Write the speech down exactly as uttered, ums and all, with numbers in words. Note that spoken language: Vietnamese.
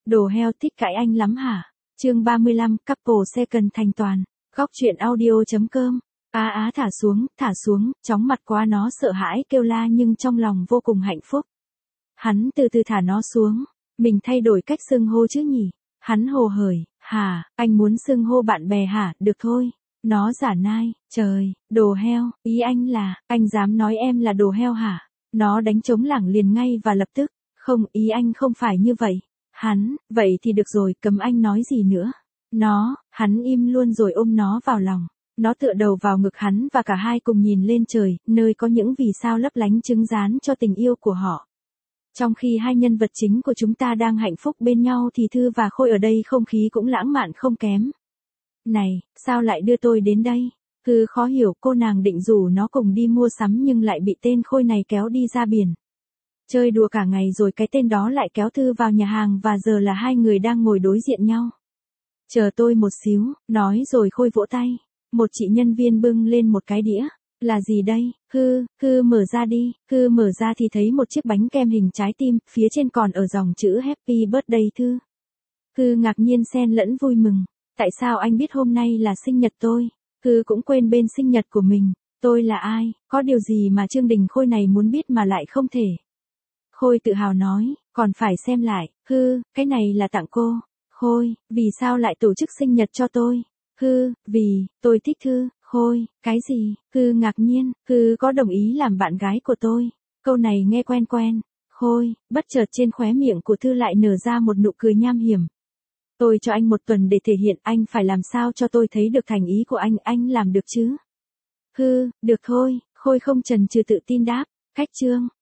Đồ heo thích cãi anh lắm hả? Chương ba mươi lăm, couple second thành toàn. Góc truyện audio.com. Á á thả xuống, thả xuống, chóng mặt quá nó sợ hãi kêu la nhưng trong lòng vô cùng hạnh phúc. Hắn từ từ thả nó xuống. Mình thay đổi cách xưng hô chứ nhỉ? Hắn hồ hởi, hả, anh muốn xưng hô bạn bè hả? Được thôi. Nó giả nai, trời, đồ heo, ý anh là, anh dám nói em là đồ heo hả? Nó đánh trống lảng liền ngay và lập tức, không, ý anh không phải như vậy. Hắn, vậy thì được rồi, cấm anh nói gì nữa. Nó, hắn im luôn rồi ôm nó vào lòng. Nó tựa đầu vào ngực hắn và cả hai cùng nhìn lên trời, nơi có những vì sao lấp lánh chứng gián cho tình yêu của họ. Trong khi hai nhân vật chính của chúng ta đang hạnh phúc bên nhau thì Thư và Khôi ở đây không khí cũng lãng mạn không kém. Này, sao lại đưa tôi đến đây? Thư khó hiểu, cô nàng định rủ nó cùng đi mua sắm nhưng lại bị tên Khôi này kéo đi ra biển. Chơi đùa cả ngày rồi cái tên đó lại kéo Thư vào nhà hàng và giờ là hai người đang ngồi đối diện nhau. Chờ tôi một xíu, nói rồi Khôi vỗ tay. Một chị nhân viên bưng lên một cái đĩa. Là gì đây? Hư, hư mở ra đi. Hư mở ra thì thấy một chiếc bánh kem hình trái tim, phía trên còn ở dòng chữ Happy Birthday Thư. Hư ngạc nhiên xen lẫn vui mừng. Tại sao anh biết hôm nay là sinh nhật tôi? Hư cũng quên bên sinh nhật của mình. Tôi là ai? Có điều gì mà Trương Đình Khôi này muốn biết mà lại không thể? Khôi tự hào nói, còn phải xem lại. Hư, cái này là tặng cô. Khôi, vì sao lại tổ chức sinh nhật cho tôi? Hư, vì, tôi thích Thư. Khôi, cái gì? Hư ngạc nhiên, Hư có đồng ý làm bạn gái của tôi. Câu này nghe quen quen. Khôi, bất chợt trên khóe miệng của Thư lại nở ra một nụ cười nham hiểm. Tôi cho anh một tuần để thể hiện, anh phải làm sao cho tôi thấy được thành ý của anh, anh làm được chứ? Hư, được thôi, Khôi không chần chừ tự tin đáp. Cách chương.